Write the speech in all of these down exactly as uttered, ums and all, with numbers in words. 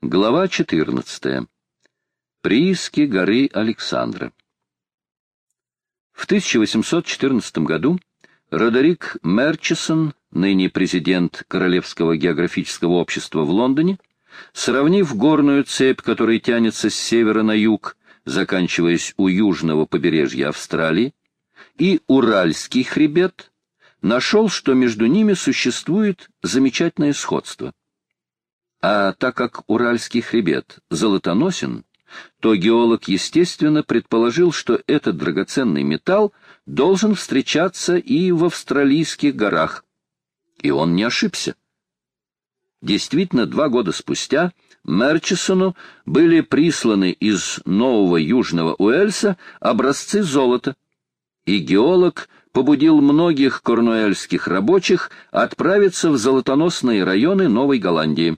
Глава четырнадцатая. Прииски горы Александра. В тысяча восемьсот четырнадцатом году Родерик Мерчисон, ныне президент Королевского географического общества в Лондоне, сравнив горную цепь, которая тянется с севера на юг, заканчиваясь у южного побережья Австралии, и Уральский хребет, нашел, что между ними существует замечательное сходство. А так как Уральский хребет золотоносен, то геолог, естественно, предположил, что этот драгоценный металл должен встречаться и в австралийских горах. И он не ошибся. Действительно, два года спустя Мерчисону были присланы из Нового Южного Уэльса образцы золота, и геолог побудил многих корнуэльских рабочих отправиться в золотоносные районы Новой Голландии.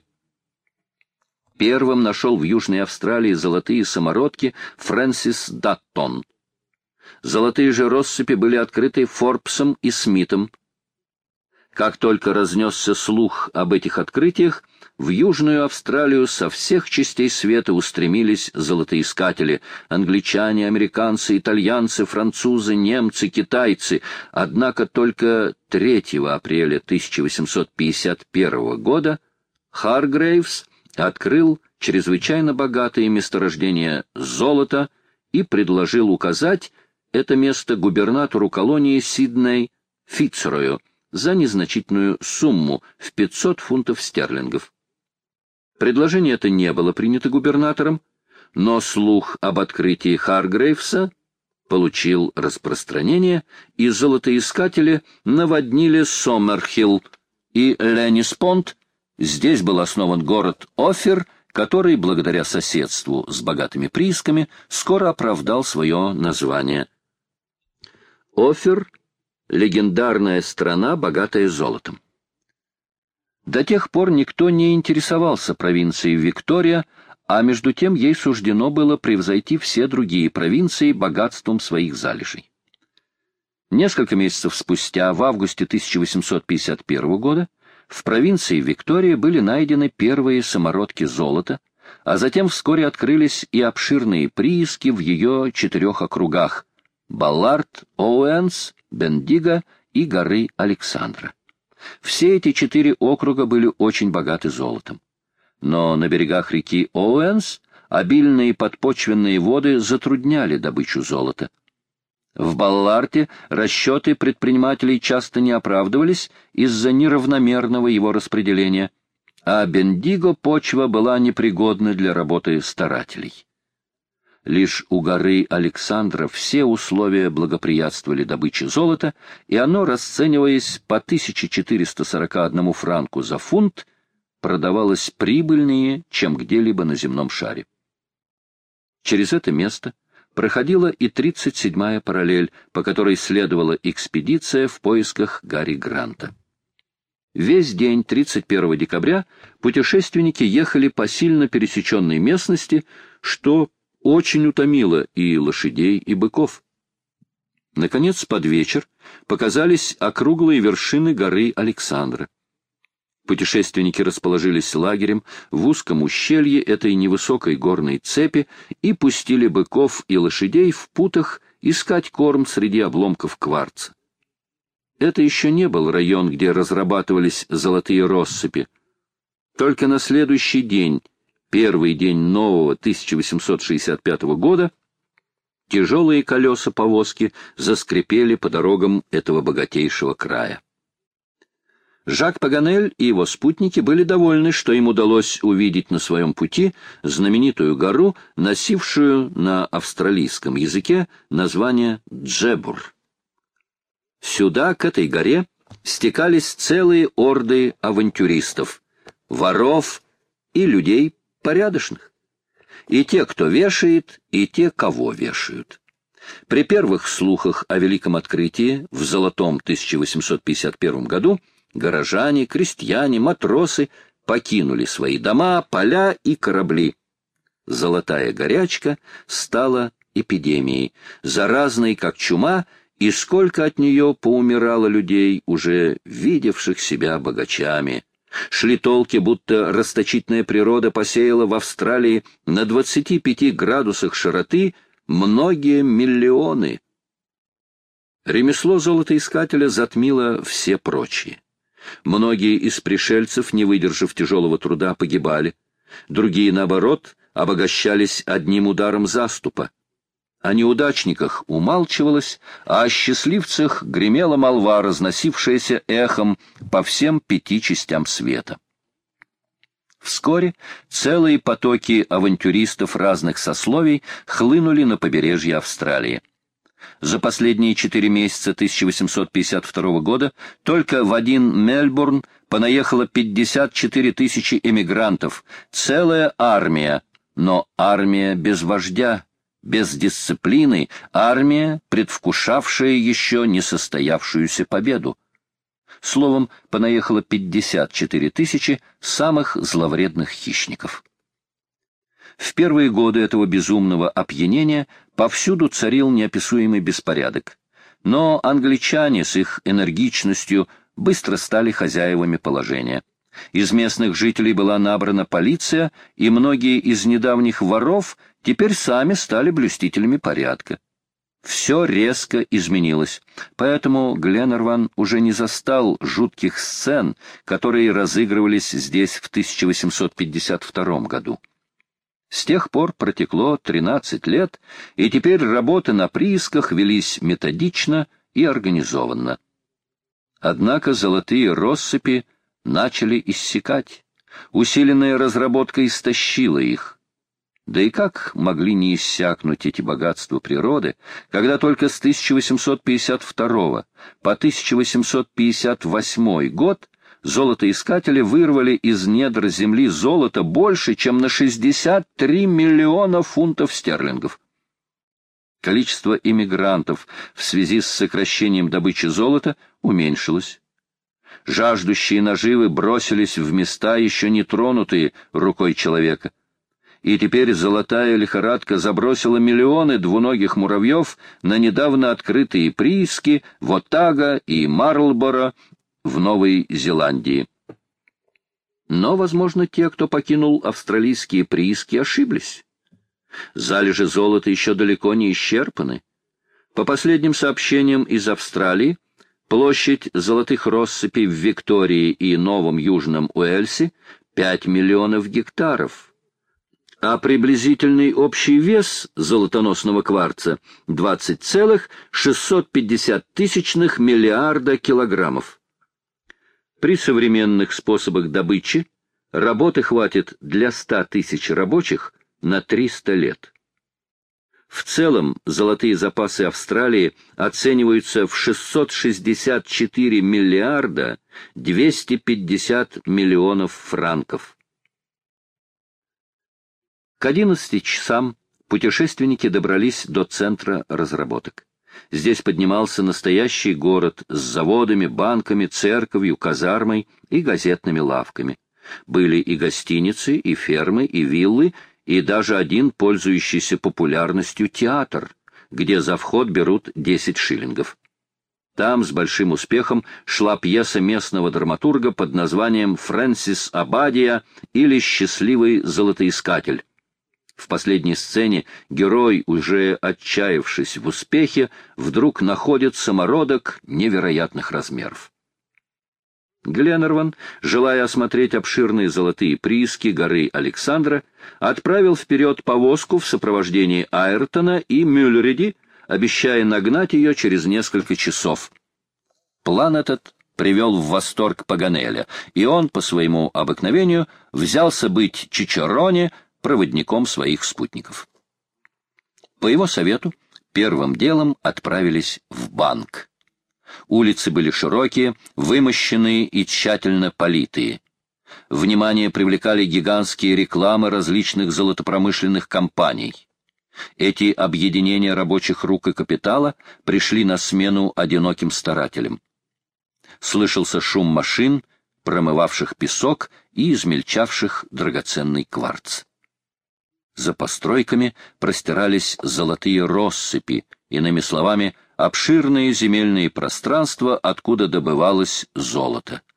Первым нашел в Южной Австралии золотые самородки Фрэнсис Даттон. Золотые же россыпи были открыты Форбсом и Смитом. Как только разнесся слух об этих открытиях, в Южную Австралию со всех частей света устремились золотоискатели — англичане, американцы, итальянцы, французы, немцы, китайцы. Однако только третьего апреля тысяча восемьсот пятьдесят первого года Харгрейвс открыл чрезвычайно богатые месторождения золота и предложил указать это место губернатору колонии Сидней Фицрою за незначительную сумму в пятьсот фунтов стерлингов. Предложение это не было принято губернатором, но слух об открытии Харгрейвса получил распространение, и золотоискатели наводнили Сомерхилл и Ленниспонд. Здесь был основан город Оффер, который, благодаря соседству с богатыми приисками, скоро оправдал свое название. Оффер — легендарная страна, богатая золотом. До тех пор никто не интересовался провинцией Виктория, а между тем ей суждено было превзойти все другие провинции богатством своих залежей. Несколько месяцев спустя, в августе тысяча восемьсот пятьдесят первого года, в провинции Виктория были найдены первые самородки золота, а затем вскоре открылись и обширные прииски в ее четырех округах — Баллард, Оуэнс, Бендиго и горы Александра. Все эти четыре округа были очень богаты золотом. Но на берегах реки Оуэнс обильные подпочвенные воды затрудняли добычу золота. В Балларде расчеты предпринимателей часто не оправдывались из-за неравномерного его распределения, а Бендиго почва была непригодна для работы старателей. Лишь у горы Александра все условия благоприятствовали добыче золота, и оно, расцениваясь по тысяче четыреста сорока одному франку за фунт, продавалось прибыльнее, чем где-либо на земном шаре. Через это место проходила и тридцать седьмая параллель, по которой следовала экспедиция в поисках Гарри Гранта. Весь день тридцать первого декабря путешественники ехали по сильно пересеченной местности, что очень утомило и лошадей, и быков. Наконец, под вечер показались округлые вершины горы Александра. Путешественники расположились лагерем в узком ущелье этой невысокой горной цепи и пустили быков и лошадей в путах искать корм среди обломков кварца. Это еще не был район, где разрабатывались золотые россыпи. Только на следующий день, первый день нового тысяча восемьсот шестьдесят пятого года, тяжелые колеса повозки заскрипели по дорогам этого богатейшего края. Жак Паганель и его спутники были довольны, что им удалось увидеть на своем пути знаменитую гору, носившую на австралийском языке название Джебур. Сюда, к этой горе, стекались целые орды авантюристов, воров и людей порядочных. И те, кто вешает, и те, кого вешают. При первых слухах о великом открытии в золотом тысяча восемьсот пятьдесят первом году горожане, крестьяне, матросы покинули свои дома, поля и корабли. Золотая горячка стала эпидемией, заразной, как чума, и сколько от нее поумирало людей, уже видевших себя богачами. Шли толки, будто расточительная природа посеяла в Австралии на двадцати пяти градусах широты многие миллионы. Ремесло золотоискателя затмило все прочие. Многие из пришельцев, не выдержав тяжелого труда, погибали. Другие, наоборот, обогащались одним ударом заступа. О неудачниках умалчивалось, а о счастливцах гремела молва, разносившаяся эхом по всем пяти частям света. Вскоре целые потоки авантюристов разных сословий хлынули на побережье Австралии. За последние четыре месяца тысяча восемьсот пятьдесят второго года только в один Мельбурн понаехало пятьдесят четыре тысячи эмигрантов, целая армия, но армия без вождя, без дисциплины, армия, предвкушавшая еще не состоявшуюся победу. Словом, понаехало пятьдесят четыре тысячи самых зловредных хищников. В первые годы этого безумного опьянения повсюду царил неописуемый беспорядок. Но англичане с их энергичностью быстро стали хозяевами положения. Из местных жителей была набрана полиция, и многие из недавних воров теперь сами стали блюстителями порядка. Все резко изменилось, поэтому Гленарван уже не застал жутких сцен, которые разыгрывались здесь в тысяча восемьсот пятьдесят втором году. С тех пор протекло тринадцать лет, и теперь работы на приисках велись методично и организованно. Однако золотые россыпи начали иссякать. Усиленная разработка истощила их. Да и как могли не иссякнуть эти богатства природы, когда только с тысяча восемьсот пятьдесят второго по тысяча восемьсот пятьдесят восьмой год золотоискатели вырвали из недр земли золото больше, чем на шестьдесят три миллиона фунтов стерлингов. Количество иммигрантов в связи с сокращением добычи золота уменьшилось. Жаждущие наживы бросились в места, еще не тронутые рукой человека. И теперь золотая лихорадка забросила миллионы двуногих муравьев на недавно открытые прииски в Оттаго и Марлборо в Новой Зеландии. Но, возможно, те, кто покинул австралийские прииски, ошиблись. Залежи золота еще далеко не исчерпаны. По последним сообщениям из Австралии, площадь золотых россыпей в Виктории и Новом Южном Уэльсе — пять миллионов гектаров, а приблизительный общий вес золотоносного кварца — двадцать целых шестьсот пятьдесят тысячных миллиарда килограммов. При современных способах добычи работы хватит для ста тысяч рабочих на триста лет. В целом золотые запасы Австралии оцениваются в шестьсот шестьдесят четыре миллиарда двести пятьдесят миллионов франков. К одиннадцати часам путешественники добрались до центра разработок. Здесь поднимался настоящий город с заводами, банками, церковью, казармой и газетными лавками. Были и гостиницы, и фермы, и виллы, и даже один пользующийся популярностью театр, где за вход берут десять шиллингов. Там с большим успехом шла пьеса местного драматурга под названием «Фрэнсис Абадия» или «Счастливый золотоискатель». В последней сцене герой, уже отчаявшись в успехе, вдруг находит самородок невероятных размеров. Гленарван, желая осмотреть обширные золотые прииски горы Александра, отправил вперед повозку в сопровождении Айртона и Мюллериди, обещая нагнать ее через несколько часов. План этот привел в восторг Паганеля, и он, по своему обыкновению, взялся быть Чичероне проводником своих спутников. По его совету первым делом отправились в банк. Улицы были широкие, вымощенные и тщательно политые. Внимание привлекали гигантские рекламы различных золотопромышленных компаний. Эти объединения рабочих рук и капитала пришли на смену одиноким старателям. Слышался шум машин, промывавших песок и измельчавших драгоценный кварц. За постройками простирались золотые россыпи, иными словами, обширные земельные пространства, откуда добывалось золото.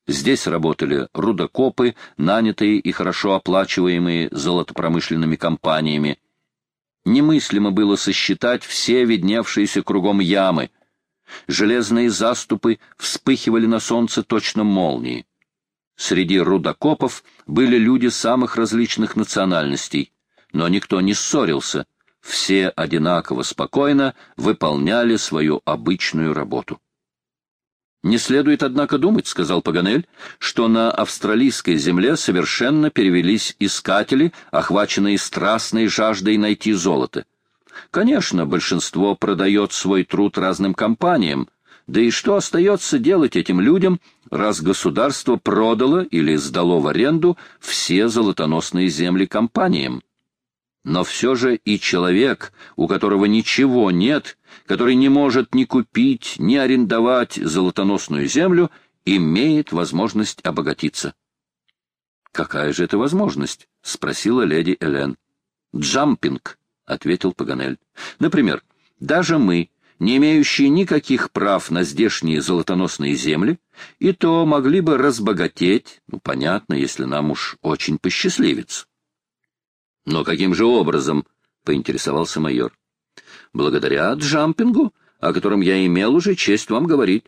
Здесь работали рудокопы, нанятые и хорошо оплачиваемые золотопромышленными компаниями. Немыслимо было сосчитать все видневшиеся кругом ямы. Железные заступы вспыхивали на солнце точно молнии. Среди рудокопов были люди самых различных национальностей, но никто не ссорился, все одинаково спокойно выполняли свою обычную работу. «Не следует, однако, думать, — сказал Паганель, — что на австралийской земле совершенно перевелись искатели, охваченные страстной жаждой найти золото. Конечно, большинство продает свой труд разным компаниям, да и что остается делать этим людям, раз государство продало или сдало в аренду все золотоносные земли компаниям? Но все же и человек, у которого ничего нет, который не может ни купить, ни арендовать золотоносную землю, имеет возможность обогатиться». «Какая же это возможность?» — спросила леди Элен. «Джампинг», — ответил Паганель. «Например, даже мы, не имеющие никаких прав на здешние золотоносные земли, и то могли бы разбогатеть, ну, понятно, если нам уж очень посчастливится». «Но каким же образом?» — поинтересовался майор. «Благодаря джампингу, о котором я имел уже честь вам говорить».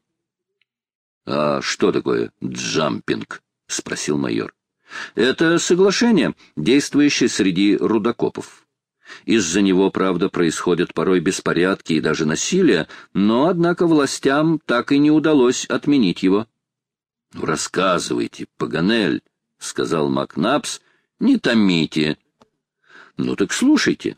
«А что такое джампинг?» — спросил майор. «Это соглашение, действующее среди рудокопов. Из-за него, правда, происходят порой беспорядки и даже насилие, но, однако, властям так и не удалось отменить его». «Ну, рассказывайте, Паганель», — сказал Макнапс, — «не томите». «Ну так слушайте.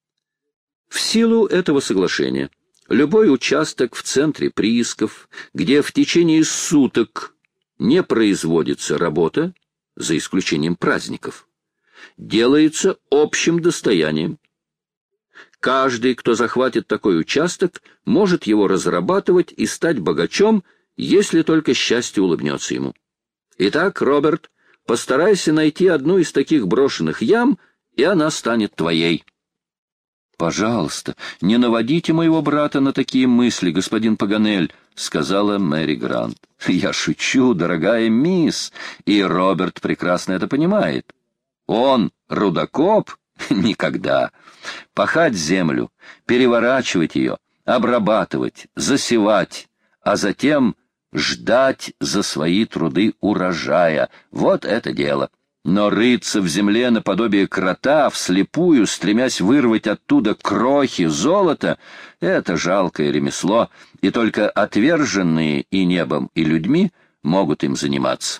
В силу этого соглашения любой участок в центре приисков, где в течение суток не производится работа, за исключением праздников, делается общим достоянием. Каждый, кто захватит такой участок, может его разрабатывать и стать богачом, если только счастье улыбнется ему. Итак, Роберт, постарайся найти одну из таких брошенных ям, и она станет твоей». «Пожалуйста, не наводите моего брата на такие мысли, господин Паганель», — сказала Мэри Грант. «Я шучу, дорогая мисс, и Роберт прекрасно это понимает. Он рудокоп? Никогда. Пахать землю, переворачивать ее, обрабатывать, засевать, а затем ждать за свои труды урожая — вот это дело. Но рыться в земле наподобие крота, вслепую, стремясь вырвать оттуда крохи золота — это жалкое ремесло, и только отверженные и небом, и людьми могут им заниматься».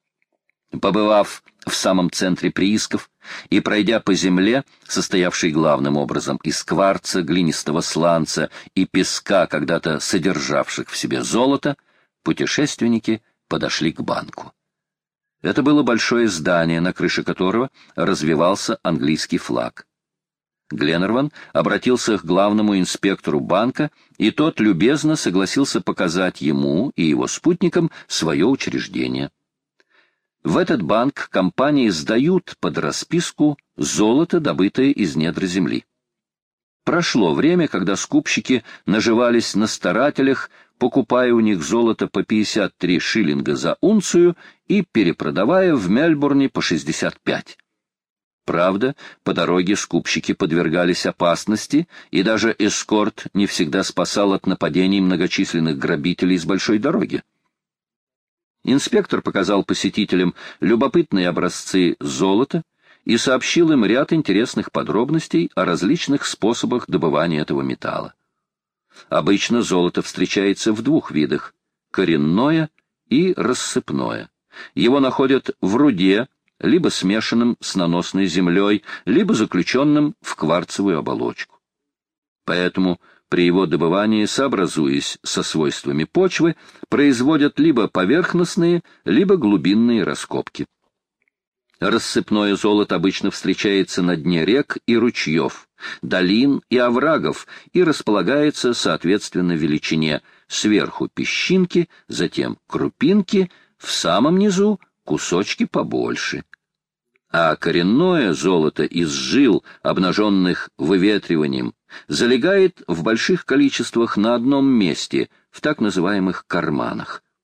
Побывав в самом центре приисков и пройдя по земле, состоявшей главным образом из кварца, глинистого сланца и песка, когда-то содержавших в себе золото, путешественники подошли к банку. Это было большое здание, на крыше которого развевался английский флаг. Гленнерван обратился к главному инспектору банка, и тот любезно согласился показать ему и его спутникам свое учреждение. В этот банк компании сдают под расписку золото, добытое из недр земли. Прошло время, когда скупщики наживались на старателях, покупая у них золото по пятьдесят три шиллинга за унцию и перепродавая в Мельбурне по шестьдесят пять. Правда, по дороге скупщики подвергались опасности, и даже эскорт не всегда спасал от нападений многочисленных грабителей с большой дороги. Инспектор показал посетителям любопытные образцы золота и сообщил им ряд интересных подробностей о различных способах добывания этого металла. Обычно золото встречается в двух видах — коренное и рассыпное. Его находят в руде, либо смешанным с наносной землей, либо заключенным в кварцевую оболочку. Поэтому при его добывании, сообразуясь со свойствами почвы, производят либо поверхностные, либо глубинные раскопки. Рассыпное золото обычно встречается на дне рек и ручьев, долин и оврагов и располагается соответственно величине: сверху песчинки, затем крупинки, в самом низу кусочки побольше. А коренное золото из жил, обнаженных выветриванием, залегает в больших количествах на одном месте, в так называемых карманах.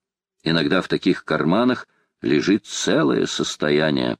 Иногда в таких карманах лежит целое состояние.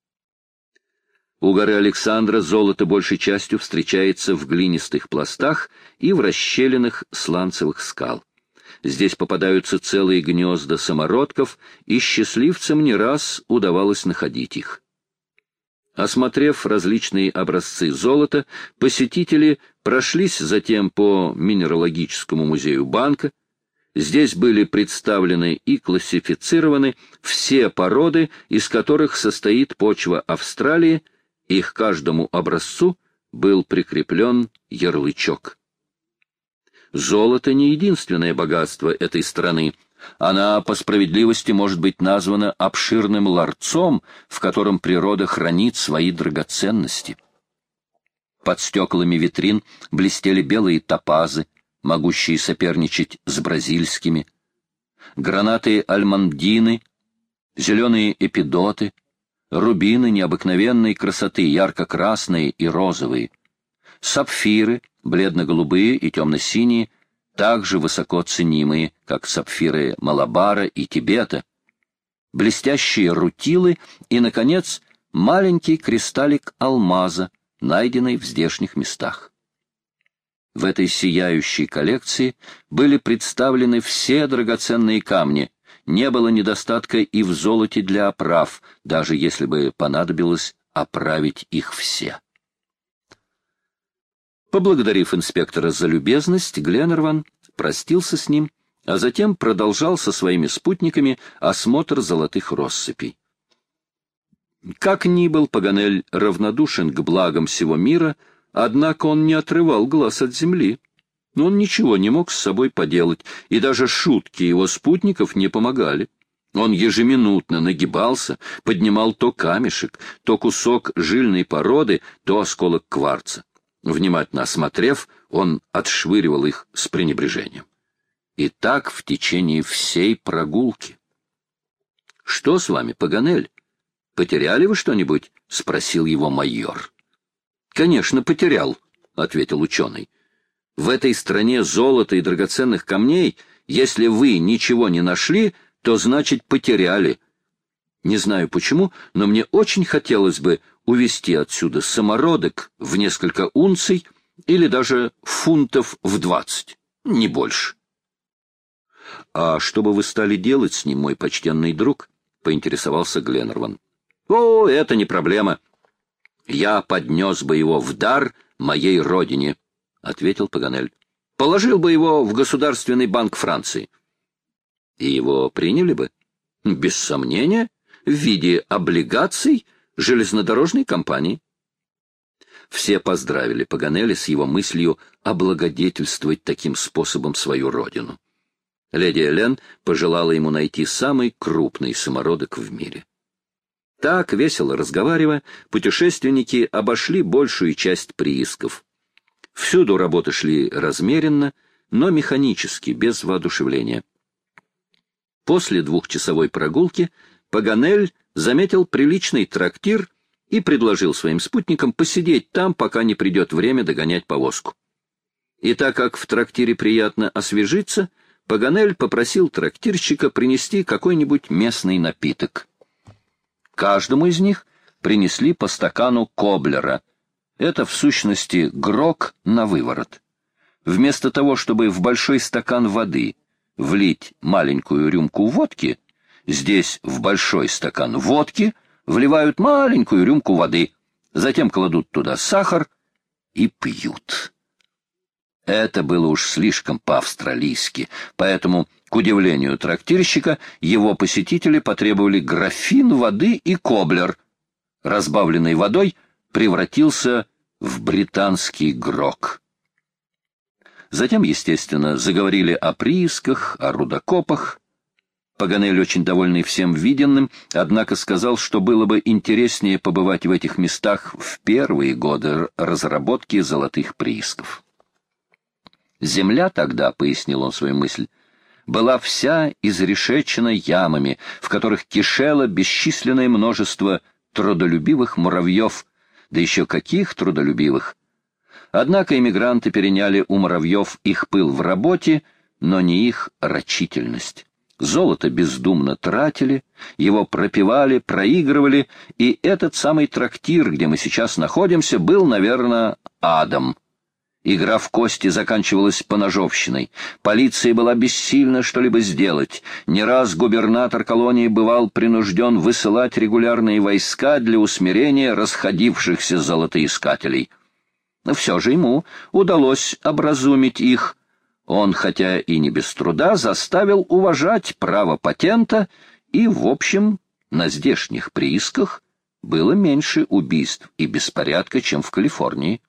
У горы Александра золото большей частью встречается в глинистых пластах и в расщелинах сланцевых скал. Здесь попадаются целые гнезда самородков, и счастливцам не раз удавалось находить их. Осмотрев различные образцы золота, посетители прошлись затем по Минералогическому музею банка. Здесь были представлены и классифицированы все породы, из которых состоит почва Австралии, и к каждому образцу был прикреплен ярлычок. Золото не единственное богатство этой страны. Она, по справедливости, может быть названа обширным ларцом, в котором природа хранит свои драгоценности. Под стеклами витрин блестели белые топазы, могущие соперничать с бразильскими, гранаты альмандины, зеленые эпидоты, рубины необыкновенной красоты, ярко-красные и розовые, сапфиры, бледно-голубые и темно-синие, также высоко ценимые, как сапфиры Малабара и Тибета, блестящие рутилы и, наконец, маленький кристаллик алмаза, найденный в здешних местах. В этой сияющей коллекции были представлены все драгоценные камни, не было недостатка и в золоте для оправ, даже если бы понадобилось оправить их все. Поблагодарив инспектора за любезность, Гленнерван простился с ним, а затем продолжал со своими спутниками осмотр золотых россыпей. Как ни был Паганель равнодушен к благам всего мира, однако он не отрывал глаз от земли. Но он ничего не мог с собой поделать, и даже шутки его спутников не помогали. Он ежеминутно нагибался, поднимал то камешек, то кусок жильной породы, то осколок кварца. Внимательно осмотрев, он отшвыривал их с пренебрежением. И так в течение всей прогулки. — Что с вами, Паганель? Потеряли вы что-нибудь? — спросил его майор. — Конечно, потерял, — ответил ученый. — В этой стране золота и драгоценных камней, если вы ничего не нашли, то значит потеряли. Не знаю почему, но мне очень хотелось бы увезти отсюда самородок в несколько унций или даже фунтов в двадцать, не больше. — А что бы вы стали делать с ним, мой почтенный друг? — поинтересовался Гленнерван. — О, это не проблема. Я поднес бы его в дар моей родине, — ответил Паганель. — Положил бы его в Государственный банк Франции. — И его приняли бы? — Без сомнения, в виде облигаций железнодорожной компании. Все поздравили Паганеля с его мыслью облагодетельствовать таким способом свою родину. Леди Элен пожелала ему найти самый крупный самородок в мире. Так, весело разговаривая, путешественники обошли большую часть приисков. Всюду работы шли размеренно, но механически, без воодушевления. После двухчасовой прогулки Паганель заметил приличный трактир и предложил своим спутникам посидеть там, пока не придет время догонять повозку. И так как в трактире приятно освежиться, Паганель попросил трактирщика принести какой-нибудь местный напиток. Каждому из них принесли по стакану коблера. Это, в сущности, грог на выворот. Вместо того, чтобы в большой стакан воды влить маленькую рюмку водки, здесь в большой стакан водки вливают маленькую рюмку воды, затем кладут туда сахар и пьют. Это было уж слишком по-австралийски, поэтому, к удивлению трактирщика, его посетители потребовали графин воды и коблер. Разбавленный водой превратился в британский грог. Затем, естественно, заговорили о приисках, о рудокопах. Паганель, очень довольный всем виденным, однако сказал, что было бы интереснее побывать в этих местах в первые годы разработки золотых приисков. Земля тогда, — пояснил он свою мысль, — была вся изрешечена ямами, в которых кишело бесчисленное множество трудолюбивых муравьев, да еще каких трудолюбивых! Однако эмигранты переняли у муравьев их пыл в работе, но не их рачительность. Золото бездумно тратили, его пропивали, проигрывали, и этот самый трактир, где мы сейчас находимся, был, наверное, адом. Игра в кости заканчивалась поножовщиной. Полиция была бессильна что-либо сделать. Не раз губернатор колонии бывал принужден высылать регулярные войска для усмирения расходившихся золотоискателей. Но все же ему удалось образумить их. Он, хотя и не без труда, заставил уважать право патента, и, в общем, на здешних приисках было меньше убийств и беспорядка, чем в Калифорнии.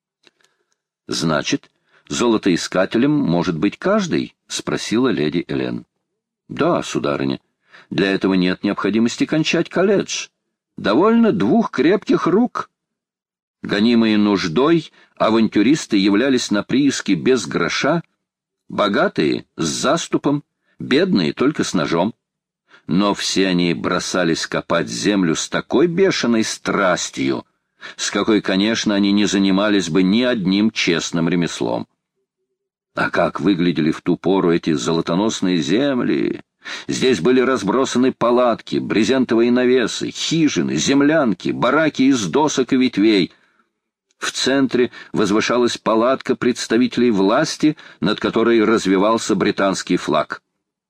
«Значит, золотоискателем может быть каждый?» — спросила леди Элен. «Да, сударыня. Для этого нет необходимости кончать колледж. Довольно двух крепких рук». Гонимые нуждой, авантюристы являлись на прииске без гроша, богатые — с заступом, бедные — только с ножом. Но все они бросались копать землю с такой бешеной страстью, с какой, конечно, они не занимались бы ни одним честным ремеслом. А как выглядели в ту пору эти золотоносные земли! Здесь были разбросаны палатки, брезентовые навесы, хижины, землянки, бараки из досок и ветвей. В центре возвышалась палатка представителей власти, над которой развевался британский флаг.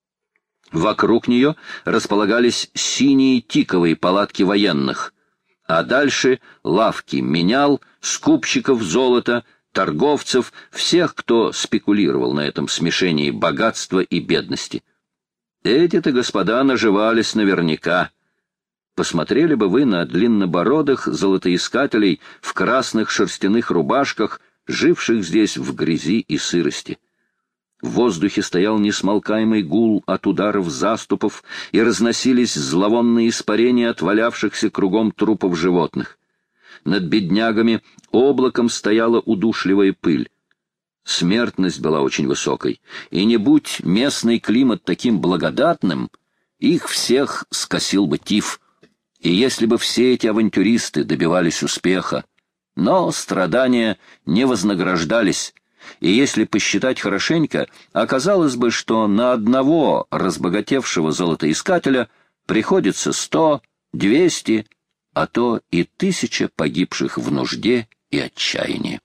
Вокруг нее располагались синие тиковые палатки военных, а дальше лавки менял, скупщиков золота, торговцев, всех, кто спекулировал на этом смешении богатства и бедности. Эти-то господа наживались наверняка. Посмотрели бы вы на длиннобородых золотоискателей в красных шерстяных рубашках, живших здесь в грязи и сырости. В воздухе стоял несмолкаемый гул от ударов заступов, и разносились зловонные испарения от валявшихся кругом трупов животных. Над беднягами облаком стояла удушливая пыль. Смертность была очень высокой, и не будь местный климат таким благодатным, их всех скосил бы тиф. И если бы все эти авантюристы добивались успеха, но страдания не вознаграждались, и если посчитать хорошенько, оказалось бы, что на одного разбогатевшего золотоискателя приходится сто, двести, а то и тысяча погибших в нужде и отчаянии.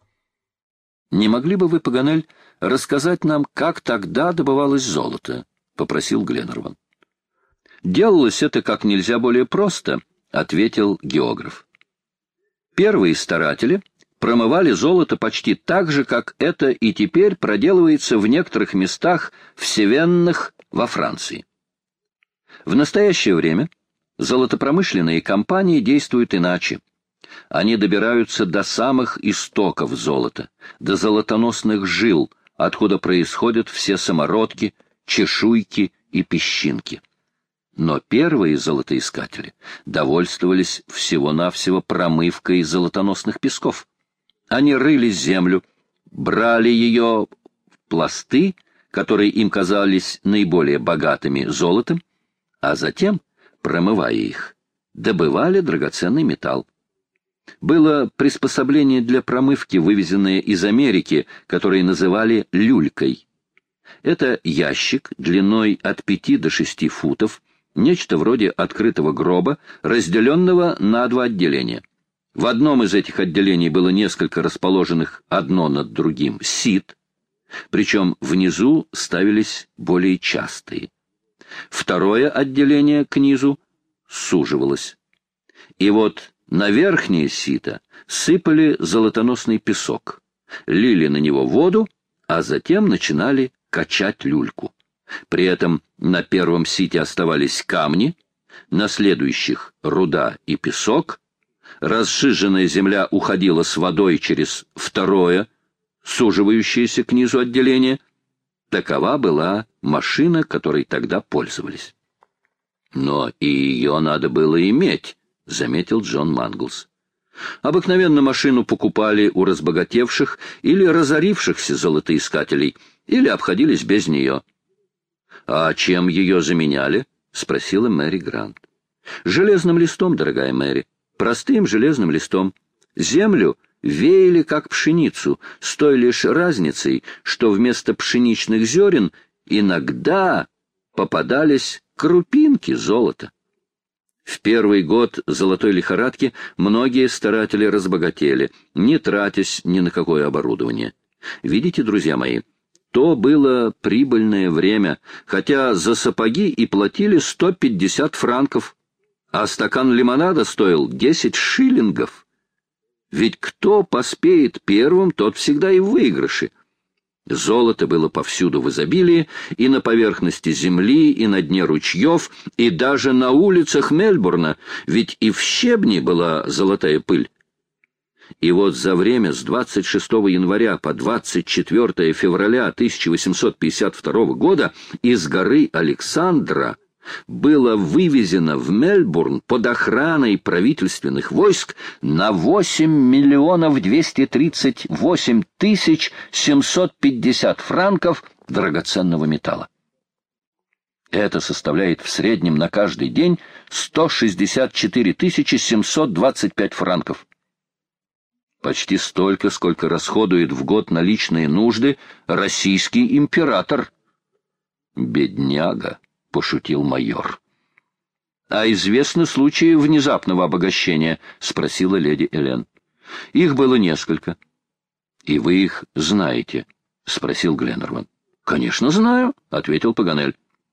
«Не могли бы вы, Паганель, рассказать нам, как тогда добывалось золото?» — попросил Гленнерван. «Делалось это как нельзя более просто», — ответил географ. «Первые старатели промывали золото почти так же, как это и теперь проделывается в некоторых местах в Севеннах во Франции. В настоящее время золотопромышленные компании действуют иначе. Они добираются до самых истоков золота, до золотоносных жил, откуда происходят все самородки, чешуйки и песчинки. Но первые золотоискатели довольствовались всего-навсего промывкой золотоносных песков. Они рыли землю, брали ее в пласты, которые им казались наиболее богатыми золотом, а затем, промывая их, добывали драгоценный металл. Было приспособление для промывки, вывезенное из Америки, которое называли люлькой. Это ящик длиной от пяти до шести футов, нечто вроде открытого гроба, разделенного на два отделения. В одном из этих отделений было несколько расположенных одно над другим сит, причем внизу ставились более частые. Второе отделение к низу суживалось. И вот на верхнее сито сыпали золотоносный песок, лили на него воду, а затем начинали качать люльку. При этом на первом сите оставались камни, на следующих — руда и песок, разжиженная земля уходила с водой через второе, суживающееся к низу отделение. Такова была машина, которой тогда пользовались. «Но и ее надо было иметь», — заметил Джон Манглс. «Обыкновенно машину покупали у разбогатевших или разорившихся золотоискателей, или обходились без нее». «А чем ее заменяли?» — спросила Мэри Грант. «Железным листом, дорогая Мэри, простым железным листом. Землю веяли как пшеницу, с той лишь разницей, что вместо пшеничных зерен иногда попадались крупинки золота. В первый год золотой лихорадки многие старатели разбогатели, не тратясь ни на какое оборудование. Видите, друзья мои, то было прибыльное время, хотя за сапоги и платили сто пятьдесят франков, а стакан лимонада стоил десять шиллингов. Ведь кто поспеет первым, тот всегда и в выигрыше. Золото было повсюду в изобилии, и на поверхности земли, и на дне ручьев, и даже на улицах Мельбурна, ведь и в щебне была золотая пыль. И вот за время с двадцать шестого января по двадцать четвёртое февраля тысяча восемьсот пятьдесят второго года из горы Александра было вывезено в Мельбурн под охраной правительственных войск на восемь миллионов двести тридцать восемь тысяч семьсот пятьдесят франков драгоценного металла. Это составляет в среднем на каждый день сто шестьдесят четыре тысячи семьсот двадцать пять франков. Почти столько, сколько расходует в год на личные нужды российский император. Бедняга, — пошутил майор. — А известны случаи внезапного обогащения? — спросила леди Элен. — Их было несколько. — И вы их знаете? — спросил Гленнерван. — Конечно, знаю, — ответил Паганель.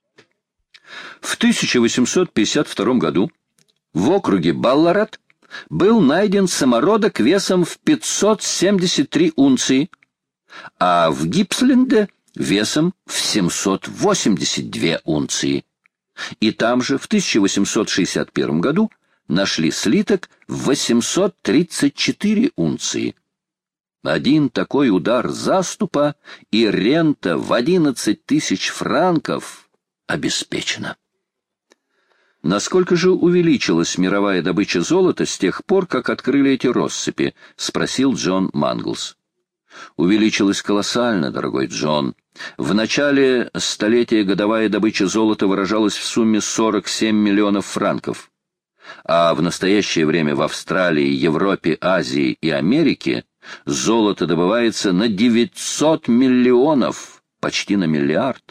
В тысяча восемьсот пятьдесят втором году в округе Балларат был найден самородок весом в пятьсот семьдесят три унции, а в Гипсленде весом в семьсот восемьдесят две унции. И там же в тысяча восемьсот шестьдесят первом году нашли слиток в восемьсот тридцать четыре унции. Один такой удар заступа, и рента в одиннадцать тысяч франков обеспечена. «Насколько же увеличилась мировая добыча золота с тех пор, как открыли эти россыпи?» — спросил Джон Манглс. «Увеличилась колоссально, дорогой Джон. В начале столетия годовая добыча золота выражалась в сумме сорок семь миллионов франков, а в настоящее время в Австралии, Европе, Азии и Америке золото добывается на девятьсот миллионов, почти на миллиард.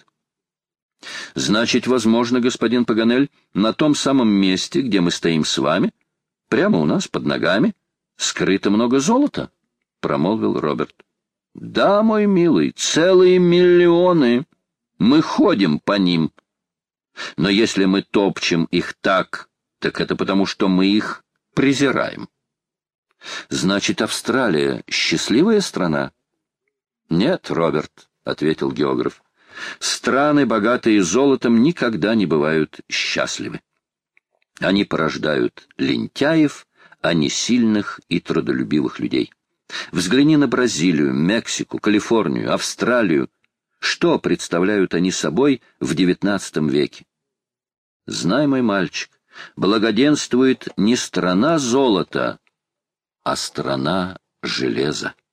Значит, возможно, господин Паганель, на том самом месте, где мы стоим с вами, прямо у нас под ногами, скрыто много золота, — промолвил Роберт. — Да, мой милый, целые миллионы. Мы ходим по ним. Но если мы топчем их так, так это потому, что мы их презираем. Значит, Австралия — счастливая страна? — Нет, Роберт, — ответил географ. Страны, богатые золотом, никогда не бывают счастливы. Они порождают лентяев, а не сильных и трудолюбивых людей. Взгляни на Бразилию, Мексику, Калифорнию, Австралию. Что представляют они собой в девятнадцатом веке? Знай, мой мальчик, благоденствует не страна золота, а страна железа.